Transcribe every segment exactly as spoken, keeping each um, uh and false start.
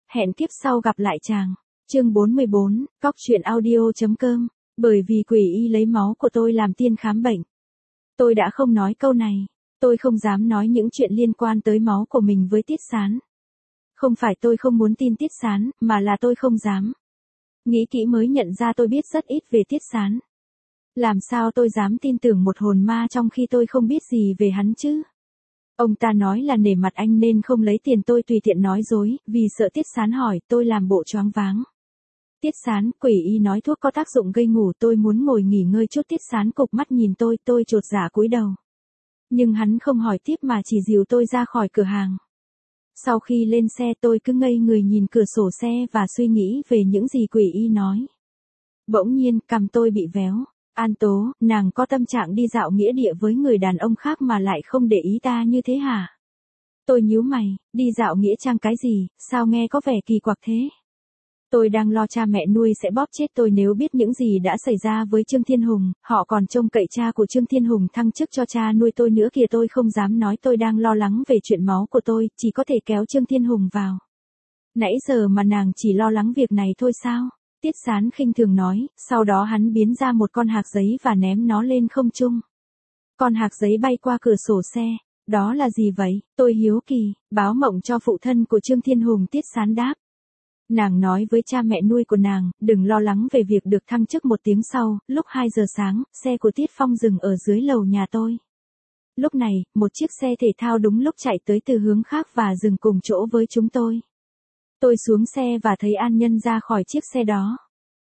hẹn kiếp sau gặp lại chàng. Chương bốn mươi bốn, cóc truyện audio.com. Bởi vì quỷ y lấy máu của tôi làm tiên khám bệnh. Tôi đã không nói câu này. Tôi không dám nói những chuyện liên quan tới máu của mình với Tiết Sán. Không phải tôi không muốn tin Tiết Sán, mà là tôi không dám. Nghĩ kỹ mới nhận ra tôi biết rất ít về Tiết Sán. Làm sao tôi dám tin tưởng một hồn ma trong khi tôi không biết gì về hắn chứ? Ông ta nói là nể mặt anh nên không lấy tiền, tôi tùy tiện nói dối, vì sợ Tiết Sán hỏi, tôi làm bộ choáng váng. Tiết Sán, quỷ y nói thuốc có tác dụng gây ngủ, tôi muốn ngồi nghỉ ngơi chút. Tiết Sán cụp mắt nhìn tôi, tôi chột dạ cúi đầu. Nhưng hắn không hỏi tiếp mà chỉ dìu tôi ra khỏi cửa hàng. Sau khi lên xe tôi cứ ngây người nhìn cửa sổ xe và suy nghĩ về những gì quỷ y nói. Bỗng nhiên, cằm tôi bị véo. An Tố, nàng có tâm trạng đi dạo nghĩa địa với người đàn ông khác mà lại không để ý ta như thế hả? Tôi nhíu mày, đi dạo nghĩa trang cái gì, sao nghe có vẻ kỳ quặc thế? Tôi đang lo cha mẹ nuôi sẽ bóp chết tôi nếu biết những gì đã xảy ra với Trương Thiên Hùng, họ còn trông cậy cha của Trương Thiên Hùng thăng chức cho cha nuôi tôi nữa kìa. Tôi không dám nói tôi đang lo lắng về chuyện máu của tôi, chỉ có thể kéo Trương Thiên Hùng vào. Nãy giờ mà nàng chỉ lo lắng việc này thôi sao? Tiết Sán khinh thường nói, sau đó hắn biến ra một con hạc giấy và ném nó lên không trung. Con hạc giấy bay qua cửa sổ xe. Đó là gì vậy? Tôi hiếu kỳ. Báo mộng cho phụ thân của Trương Thiên Hùng. Tiết Sán đáp. Nàng nói với cha mẹ nuôi của nàng, đừng lo lắng về việc được thăng chức. Một tiếng sau, lúc hai giờ sáng, xe của Tiết Phong dừng ở dưới lầu nhà tôi. Lúc này, một chiếc xe thể thao đúng lúc chạy tới từ hướng khác và dừng cùng chỗ với chúng tôi. Tôi xuống xe và thấy An Nhân ra khỏi chiếc xe đó.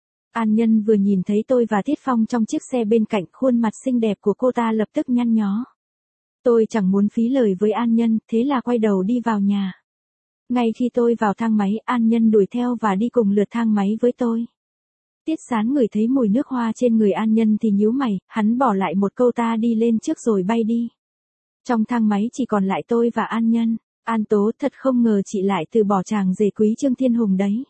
An Nhân vừa nhìn thấy tôi và Tiết Phong trong chiếc xe bên cạnh, khuôn mặt xinh đẹp của cô ta lập tức nhăn nhó. Tôi chẳng muốn phí lời với An Nhân, thế là quay đầu đi vào nhà. Ngay khi tôi vào thang máy, An Nhân đuổi theo và đi cùng lượt thang máy với tôi. Tiết Sán ngửi thấy mùi nước hoa trên người An Nhân thì nhíu mày, hắn bỏ lại một câu ta đi lên trước rồi bay đi. Trong thang máy chỉ còn lại tôi và An Nhân. An Tố, thật không ngờ chị lại từ bỏ chàng rể quý Trương Thiên Hùng đấy.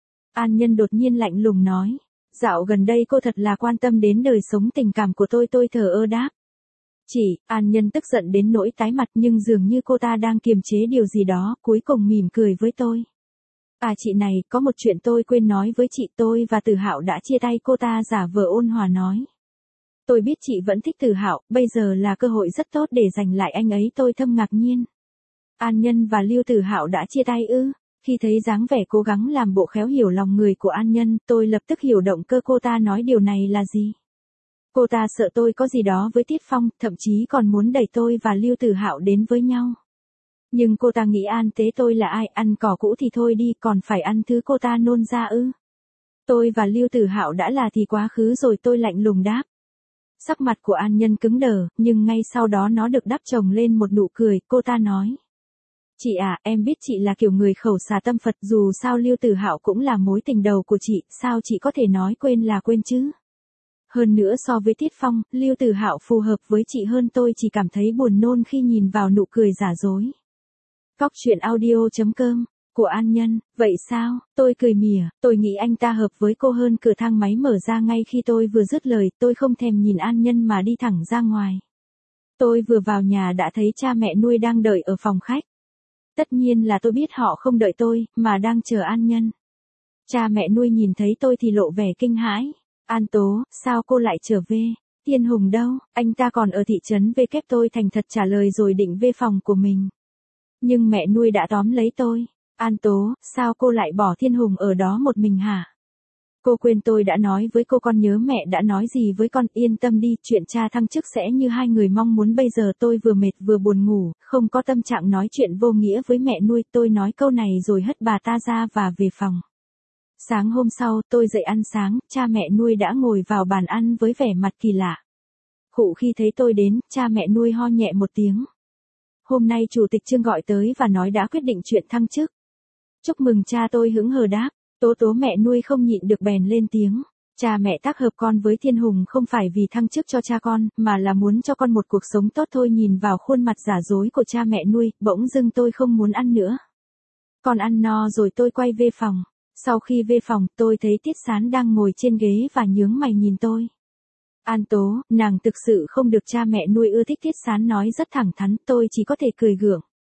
An Nhân đột nhiên lạnh lùng nói. Dạo gần đây cô thật là quan tâm đến đời sống tình cảm của tôi. Tôi thờ ơ đáp. Chị, An Nhân tức giận đến nỗi tái mặt nhưng dường như cô ta đang kiềm chế điều gì đó, cuối cùng mỉm cười với tôi. À chị này, có một chuyện tôi quên nói với chị, tôi và Tử Hạo đã chia tay. Cô ta giả vờ ôn hòa nói. Tôi biết chị vẫn thích Tử Hạo, bây giờ là cơ hội rất tốt để giành lại anh ấy. Tôi thầm ngạc nhiên. An Nhân và Lưu Tử Hạo đã chia tay ư? Khi thấy dáng vẻ cố gắng làm bộ khéo hiểu lòng người của An Nhân, tôi lập tức hiểu động cơ cô ta nói điều này là gì. Cô ta sợ tôi có gì đó với Tiết Phong, thậm chí còn muốn đẩy tôi và Lưu Tử Hạo đến với nhau. Nhưng cô ta nghĩ An Tế tôi là ai, ăn cỏ cũ thì thôi đi, còn phải ăn thứ cô ta nôn ra ư? Tôi và Lưu Tử Hạo đã là thì quá khứ rồi. Tôi lạnh lùng đáp. Sắc mặt của An Nhân cứng đờ, nhưng ngay sau đó nó được đắp chồng lên một nụ cười. Cô ta nói. Chị à, em biết chị là kiểu người khẩu xà tâm Phật, dù sao Lưu Tử Hạo cũng là mối tình đầu của chị, sao chị có thể nói quên là quên chứ? Hơn nữa so với Tiết Phong, Lưu Tử Hạo phù hợp với chị hơn. Tôi chỉ cảm thấy buồn nôn khi nhìn vào nụ cười giả dối. Cóc truyện audio.com, của An Nhân, vậy sao? Tôi cười mỉa, tôi nghĩ anh ta hợp với cô hơn. Cửa thang máy mở ra ngay khi tôi vừa dứt lời, tôi không thèm nhìn An Nhân mà đi thẳng ra ngoài. Tôi vừa vào nhà đã thấy cha mẹ nuôi đang đợi ở phòng khách. Tất nhiên là tôi biết họ không đợi tôi, mà đang chờ An Nhân. Cha mẹ nuôi nhìn thấy tôi thì lộ vẻ kinh hãi. An Tố, sao cô lại trở về? Thiên Hùng đâu? Anh ta còn ở thị trấn về. Kép tôi thành thật trả lời rồi định về phòng của mình. Nhưng mẹ nuôi đã tóm lấy tôi. An Tố, sao cô lại bỏ Thiên Hùng ở đó một mình hả? Cô quên tôi đã nói với cô, con nhớ mẹ đã nói gì với con. Yên tâm đi, chuyện cha thăng chức sẽ như hai người mong muốn. Bây giờ tôi vừa mệt vừa buồn ngủ, không có tâm trạng nói chuyện vô nghĩa với mẹ nuôi. Tôi nói câu này rồi hất bà ta ra và về phòng. Sáng hôm sau, tôi dậy ăn sáng, cha mẹ nuôi đã ngồi vào bàn ăn với vẻ mặt kỳ lạ. Khụ khi thấy tôi đến, cha mẹ nuôi ho nhẹ một tiếng. Hôm nay chủ tịch Trương gọi tới và nói đã quyết định chuyện thăng chức. Chúc mừng cha, tôi hững hờ đáp. Tố Tố mẹ nuôi không nhịn được bèn lên tiếng. Cha mẹ tác hợp con với Thiên Hùng không phải vì thăng chức cho cha con, mà là muốn cho con một cuộc sống tốt thôi. Nhìn vào khuôn mặt giả dối của cha mẹ nuôi, bỗng dưng tôi không muốn ăn nữa. Con ăn no rồi tôi quay về phòng. Sau khi về phòng, tôi thấy Tiết Sán đang ngồi trên ghế và nhướng mày nhìn tôi. An Tố, nàng thực sự không được cha mẹ nuôi ưa thích. Tiết Sán nói rất thẳng thắn, tôi chỉ có thể cười gượng.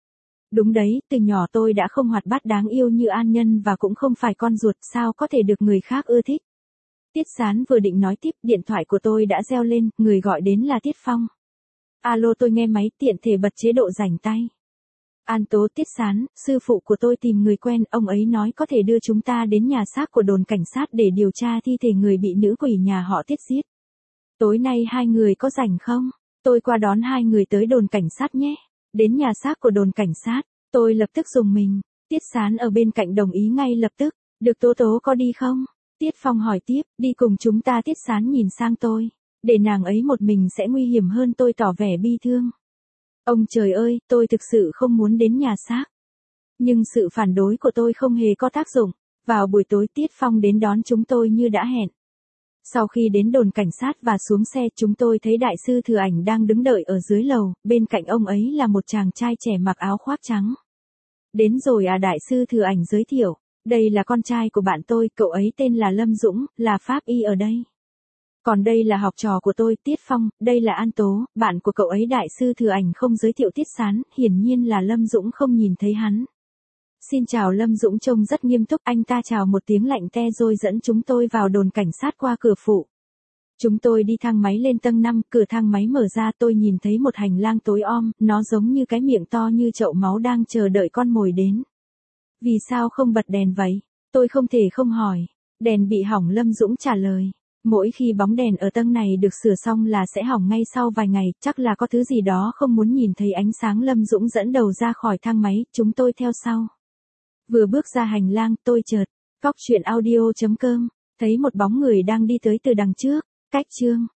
Đúng đấy, từ nhỏ tôi đã không hoạt bát đáng yêu như An Nhân và cũng không phải con ruột, sao có thể được người khác ưa thích. Tiết Sán vừa định nói tiếp, điện thoại của tôi đã reo lên, người gọi đến là Tiết Phong. Alo, tôi nghe máy, tiện thể bật chế độ rảnh tay. An Tố, Tiết Sán, sư phụ của tôi tìm người quen, ông ấy nói có thể đưa chúng ta đến nhà xác của đồn cảnh sát để điều tra thi thể người bị nữ quỷ nhà họ Tiết giết. Tối nay hai người có rảnh không? Tôi qua đón hai người tới đồn cảnh sát nhé. Đến nhà xác của đồn cảnh sát, tôi lập tức dùng mình. Tiết Sán ở bên cạnh đồng ý ngay lập tức. Được, Tố Tố có đi không? Tiết Phong hỏi tiếp, đi cùng chúng ta. Tiết Sán nhìn sang tôi. Để nàng ấy một mình sẽ nguy hiểm hơn, tôi tỏ vẻ bi thương. Ông trời ơi, tôi thực sự không muốn đến nhà xác. Nhưng sự phản đối của tôi không hề có tác dụng. Vào buổi tối Tiết Phong đến đón chúng tôi như đã hẹn. Sau khi đến đồn cảnh sát và xuống xe, chúng tôi thấy đại sư Thừa Ảnh đang đứng đợi ở dưới lầu, bên cạnh ông ấy là một chàng trai trẻ mặc áo khoác trắng. Đến rồi à, đại sư Thừa Ảnh giới thiệu. Đây là con trai của bạn tôi, cậu ấy tên là Lâm Dũng, là pháp y ở đây. Còn đây là học trò của tôi, Tiết Phong, đây là An Tố, bạn của cậu ấy. Đại sư Thừa Ảnh không giới thiệu Tiết Sán, hiển nhiên là Lâm Dũng không nhìn thấy hắn. Xin chào. Lâm Dũng trông rất nghiêm túc, anh ta chào một tiếng lạnh te rồi dẫn chúng tôi vào đồn cảnh sát qua cửa phụ. Chúng tôi đi thang máy lên tầng năm, cửa thang máy mở ra, tôi nhìn thấy một hành lang tối om, nó giống như cái miệng to như chậu máu đang chờ đợi con mồi đến. Vì sao không bật đèn vậy? Tôi không thể không hỏi. Đèn bị hỏng, Lâm Dũng trả lời. Mỗi khi bóng đèn ở tầng này được sửa xong là sẽ hỏng ngay sau vài ngày, chắc là có thứ gì đó không muốn nhìn thấy ánh sáng. Lâm Dũng dẫn đầu ra khỏi thang máy, chúng tôi theo sau. Vừa bước ra hành lang, tôi chợt, cóc truyện audio chấm com, thấy một bóng người đang đi tới từ đằng trước, cách chương